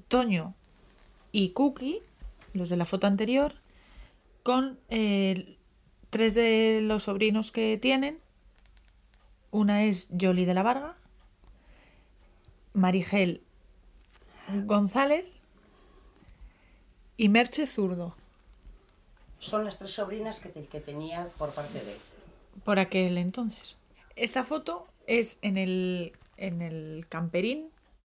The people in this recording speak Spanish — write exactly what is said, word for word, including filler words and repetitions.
Toño y Cookie, los de la foto anterior, con eh, tres de los sobrinos que tienen. Una es Yoli de la Varga, Marigel González y Merche Zurdo. Son las tres sobrinas que, te, que tenía por parte de él. Por aquel entonces. Esta foto es en el, en el camperín